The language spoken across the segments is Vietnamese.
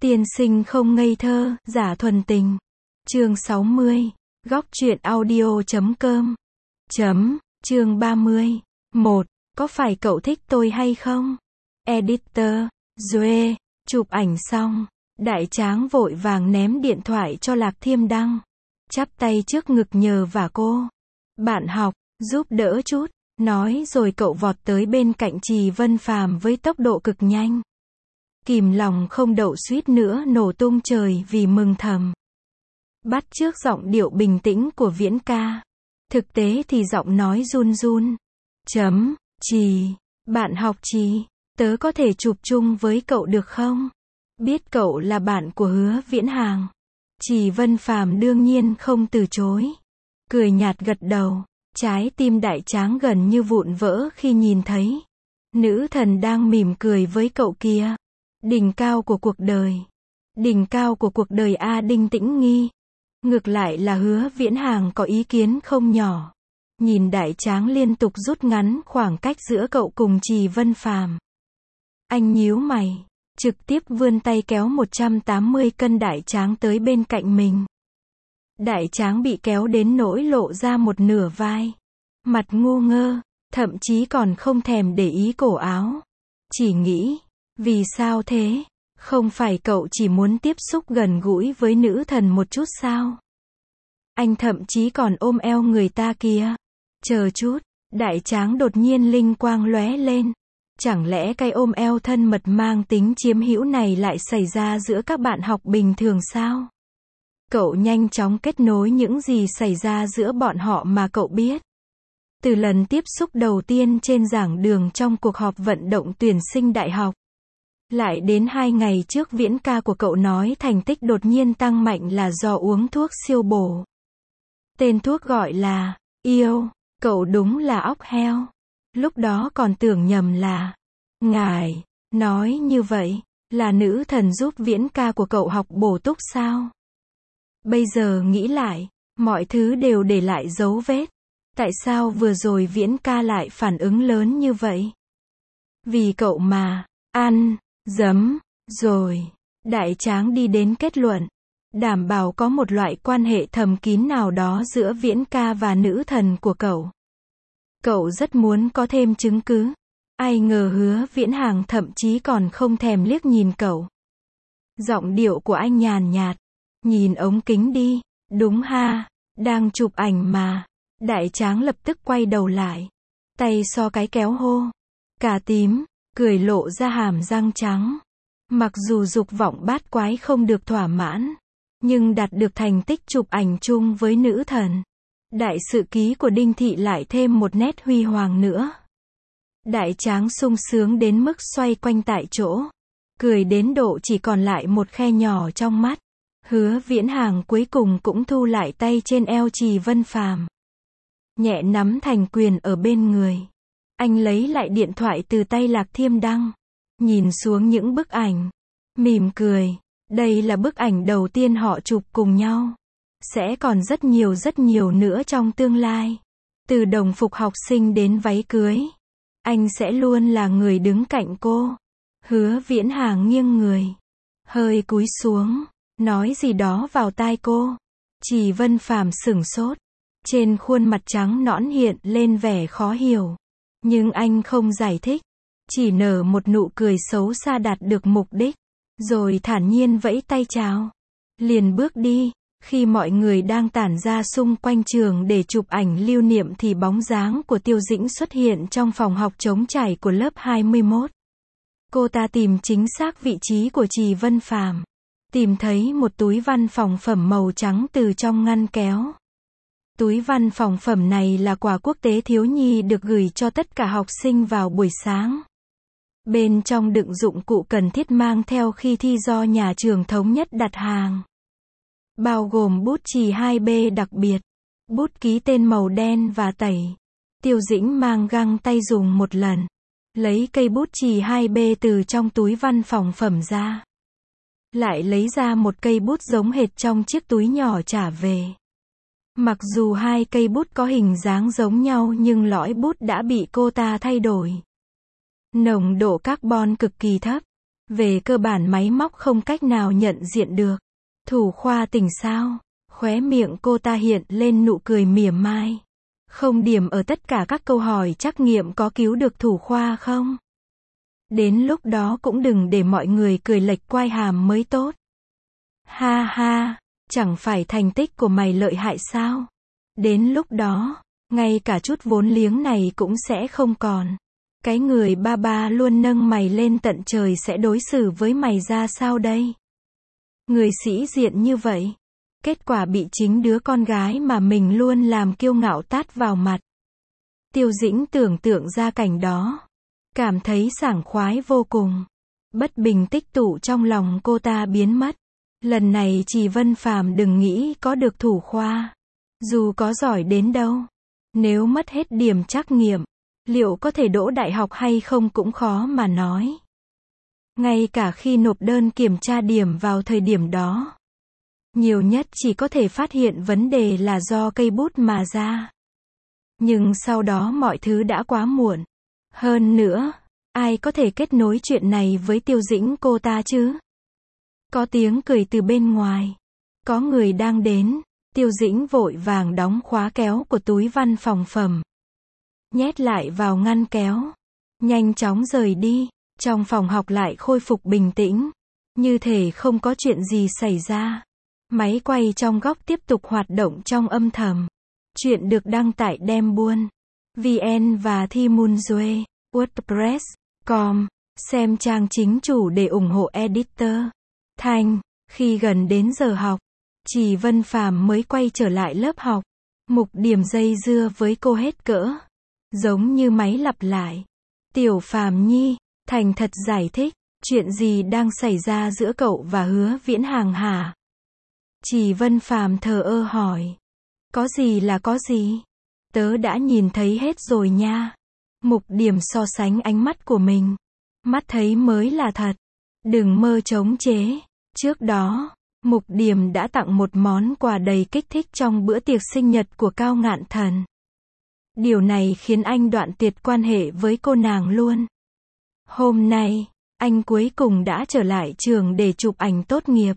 Tiên sinh không ngây thơ, giả thuần tình. Chương 60. Góc truyện audio.com. Chương 30. 1. Có phải cậu thích tôi hay không? Editor. Duê. Chụp ảnh xong, Đại Tráng vội vàng ném điện thoại cho Lạc Thiêm Đăng. Chắp tay trước ngực nhờ vả cô. Bạn học, giúp đỡ chút. Nói rồi cậu vọt tới bên cạnh Trì Vân Phàm với tốc độ cực nhanh. Kìm lòng không đậu suýt nữa nổ tung trời vì mừng thầm. Bắt chước giọng điệu bình tĩnh của Viễn ca. Thực tế thì giọng nói run run. Trì, bạn học Trì, tớ có thể chụp chung với cậu được không? Biết cậu là bạn của Hứa Viễn Hàng. Trì Vân Phàm đương nhiên không từ chối. Cười nhạt gật đầu. Trái tim Đại Tráng gần như vụn vỡ khi nhìn thấy nữ thần đang mỉm cười với cậu kia. Đỉnh cao của cuộc đời. Đỉnh cao của cuộc đời A Đinh Tĩnh Nghi. Ngược lại là Hứa Viễn Hàng có ý kiến không nhỏ. Nhìn Đại Tráng liên tục rút ngắn khoảng cách giữa cậu cùng Trì Vân Phàm. Anh nhíu mày, trực tiếp vươn tay kéo 180 cân Đại Tráng tới bên cạnh mình. Đại Tráng bị kéo đến nỗi lộ ra một nửa vai. Mặt ngu ngơ, thậm chí còn không thèm để ý cổ áo. Chỉ nghĩ, vì sao thế? Không phải cậu chỉ muốn tiếp xúc gần gũi với nữ thần một chút sao? Anh thậm chí còn ôm eo người ta kìa. Chờ chút, Đại Tráng đột nhiên linh quang lóe lên. Chẳng lẽ cái ôm eo thân mật mang tính chiếm hữu này lại xảy ra giữa các bạn học bình thường sao? Cậu nhanh chóng kết nối những gì xảy ra giữa bọn họ mà cậu biết. Từ lần tiếp xúc đầu tiên trên giảng đường trong cuộc họp vận động tuyển sinh đại học. Lại đến 2 ngày trước Viễn ca của cậu nói thành tích đột nhiên tăng mạnh là do uống thuốc siêu bổ. Tên thuốc gọi là yêu. Cậu đúng là óc heo. Lúc đó còn tưởng nhầm là ngài nói như vậy là nữ thần giúp Viễn ca của cậu học bổ túc sao? Bây giờ nghĩ lại, mọi thứ đều để lại dấu vết. Tại sao vừa rồi Viễn ca lại phản ứng lớn như vậy? Vì cậu mà, ăn, dấm, rồi. Đại Tráng đi đến kết luận. Đảm bảo có một loại quan hệ thầm kín nào đó giữa Viễn ca và nữ thần của cậu. Cậu rất muốn có thêm chứng cứ. Ai ngờ Hứa Viễn Hàng thậm chí còn không thèm liếc nhìn cậu. Giọng điệu của anh nhàn nhạt. Nhìn ống kính đi. Đúng ha, đang chụp ảnh mà. Đại Tráng lập tức quay đầu lại. Tay so cái kéo hô. Cả tím, cười lộ ra hàm răng trắng. Mặc dù dục vọng bát quái không được thỏa mãn, nhưng đạt được thành tích chụp ảnh chung với nữ thần. Đại sự ký của Đinh Thị lại thêm một nét huy hoàng nữa. Đại Tráng sung sướng đến mức xoay quanh tại chỗ. Cười đến độ chỉ còn lại một khe nhỏ trong mắt. Hứa Viễn Hàng cuối cùng cũng thu lại tay trên eo Trì Vân Phàm. Nhẹ nắm thành quyền ở bên người. Anh lấy lại điện thoại từ tay Lạc Thiêm Đăng. Nhìn xuống những bức ảnh. Mỉm cười. Đây là bức ảnh đầu tiên họ chụp cùng nhau. Sẽ còn rất nhiều nữa trong tương lai. Từ đồng phục học sinh đến váy cưới. Anh sẽ luôn là người đứng cạnh cô. Hứa Viễn Hàng nghiêng người. Hơi cúi xuống. Nói gì đó vào tai cô. Trì Vân Phàm sửng sốt. Trên khuôn mặt trắng nõn hiện lên vẻ khó hiểu. Nhưng anh không giải thích. Chỉ nở một nụ cười xấu xa đạt được mục đích. Rồi thản nhiên vẫy tay chào. Liền bước đi. Khi mọi người đang tản ra xung quanh trường để chụp ảnh lưu niệm thì bóng dáng của Tiêu Dĩnh xuất hiện trong phòng học trống trải của lớp 21. Cô ta tìm chính xác vị trí của Trì Vân Phàm. Tìm thấy một túi văn phòng phẩm màu trắng từ trong ngăn kéo. Túi văn phòng phẩm này là quà quốc tế thiếu nhi được gửi cho tất cả học sinh vào buổi sáng. Bên trong đựng dụng cụ cần thiết mang theo khi thi do nhà trường thống nhất đặt hàng. Bao gồm bút chì 2B đặc biệt, bút ký tên màu đen và tẩy. Tiêu Dĩnh mang găng tay dùng một lần. Lấy cây bút chì 2B từ trong túi văn phòng phẩm ra. Lại lấy ra một cây bút giống hệt trong chiếc túi nhỏ trả về. Mặc dù hai cây bút có hình dáng giống nhau nhưng lõi bút đã bị cô ta thay đổi. Nồng độ carbon cực kỳ thấp. Về cơ bản máy móc không cách nào nhận diện được. Thủ khoa tỉnh sao? Khóe miệng cô ta hiện lên nụ cười mỉa mai. Không điểm ở tất cả các câu hỏi trắc nghiệm có cứu được thủ khoa không? Đến lúc đó cũng đừng để mọi người cười lệch quai hàm mới tốt. Ha ha, chẳng phải thành tích của mày lợi hại sao? Đến lúc đó, ngay cả chút vốn liếng này cũng sẽ không còn. Cái người ba ba luôn nâng mày lên tận trời sẽ đối xử với mày ra sao đây? Người sĩ diện như vậy. Kết quả bị chính đứa con gái mà mình luôn làm kiêu ngạo tát vào mặt. Tiêu Dĩnh tưởng tượng ra cảnh đó. Cảm thấy sảng khoái vô cùng. Bất bình tích tụ trong lòng cô ta biến mất. Lần này Trì Vân Phàm đừng nghĩ có được thủ khoa. Dù có giỏi đến đâu. Nếu mất hết điểm trắc nghiệm, liệu có thể đỗ đại học hay không cũng khó mà nói. Ngay cả khi nộp đơn kiểm tra điểm vào thời điểm đó, nhiều nhất chỉ có thể phát hiện vấn đề là do cây bút mà ra. Nhưng sau đó mọi thứ đã quá muộn. Hơn nữa, ai có thể kết nối chuyện này với Tiêu Dĩnh cô ta chứ? Có tiếng cười từ bên ngoài. Có người đang đến. Tiêu Dĩnh vội vàng đóng khóa kéo của túi văn phòng phẩm. Nhét lại vào ngăn kéo. Nhanh chóng rời đi. Trong phòng học lại khôi phục bình tĩnh. Như thể không có chuyện gì xảy ra. Máy quay trong góc tiếp tục hoạt động trong âm thầm. Chuyện được đăng tải Đem Buôn, VN và Thi Mun Duê, WordPress.com. Xem trang chính chủ để ủng hộ editor. Thanh, khi gần đến giờ học, Trì Vân Phàm mới quay trở lại lớp học. Mục Điểm dây dưa với cô hết cỡ. Giống như máy lặp lại. Tiểu Phàm nhi, thành thật giải thích, chuyện gì đang xảy ra giữa cậu và Hứa Viễn Hàng hả? Trì Vân Phàm thờ ơ hỏi. Có gì là có gì? Tớ đã nhìn thấy hết rồi nha. Mục Điểm so sánh ánh mắt của mình. Mắt thấy mới là thật. Đừng mơ chống chế. Trước đó, Mục Điểm đã tặng một món quà đầy kích thích trong bữa tiệc sinh nhật của Cao Ngạn Thần. Điều này khiến anh đoạn tuyệt quan hệ với cô nàng luôn. Hôm nay, anh cuối cùng đã trở lại trường để chụp ảnh tốt nghiệp.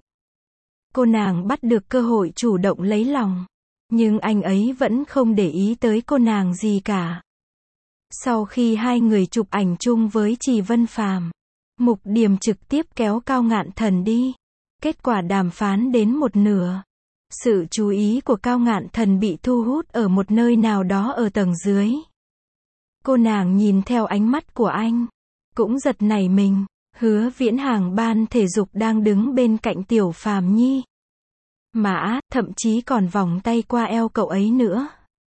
Cô nàng bắt được cơ hội chủ động lấy lòng. Nhưng anh ấy vẫn không để ý tới cô nàng gì cả. Sau khi hai người chụp ảnh chung với Trì Vân Phàm, Mục Điểm trực tiếp kéo Cao Ngạn Thần đi. Kết quả đàm phán đến một nửa. Sự chú ý của Cao Ngạn Thần bị thu hút ở một nơi nào đó ở tầng dưới. Cô nàng nhìn theo ánh mắt của anh. Cũng giật nảy mình. Hứa Viễn Hàng ban thể dục đang đứng bên cạnh Tiểu Phàm nhi. Mà, thậm chí còn vòng tay qua eo cậu ấy nữa.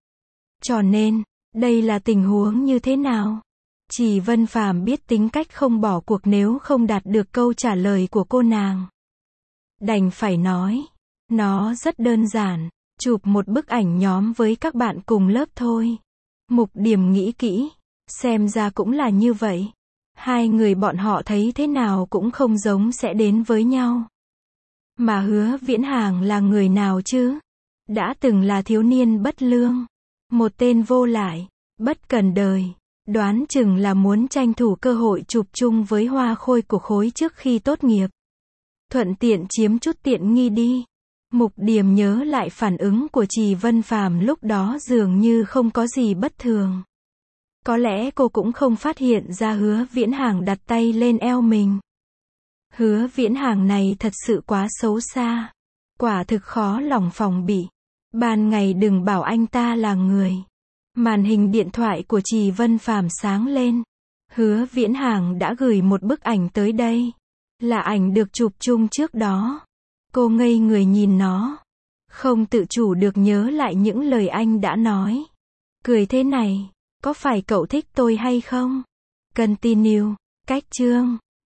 Cho nên, đây là tình huống như thế nào? Trì Vân Phàm biết tính cách không bỏ cuộc nếu không đạt được câu trả lời của cô nàng. Đành phải nói, nó rất đơn giản, chụp một bức ảnh nhóm với các bạn cùng lớp thôi. Mục Điểm nghĩ kỹ, xem ra cũng là như vậy. Hai người bọn họ thấy thế nào cũng không giống sẽ đến với nhau. Mà Hứa Viễn Hàng là người nào chứ? Đã từng là thiếu niên bất lương. Một tên vô lại, bất cần đời. Đoán chừng là muốn tranh thủ cơ hội chụp chung với hoa khôi của khối trước khi tốt nghiệp. Thuận tiện chiếm chút tiện nghi đi. Mục Điểm nhớ lại phản ứng của Trì Vân Phàm lúc đó dường như không có gì bất thường. Có lẽ cô cũng không phát hiện ra Hứa Viễn Hàng đặt tay lên eo mình. Hứa Viễn Hàng này thật sự quá xấu xa. Quả thực khó lòng phòng bị. Ban ngày đừng bảo anh ta là người. Màn hình điện thoại của Trì Vân Phàm sáng lên. Hứa Viễn Hàng đã gửi một bức ảnh tới đây. Là ảnh được chụp chung trước đó. Cô ngây người nhìn nó. Không tự chủ được nhớ lại những lời anh đã nói. Cười thế này, có phải cậu thích tôi hay không? Continue, cách chương.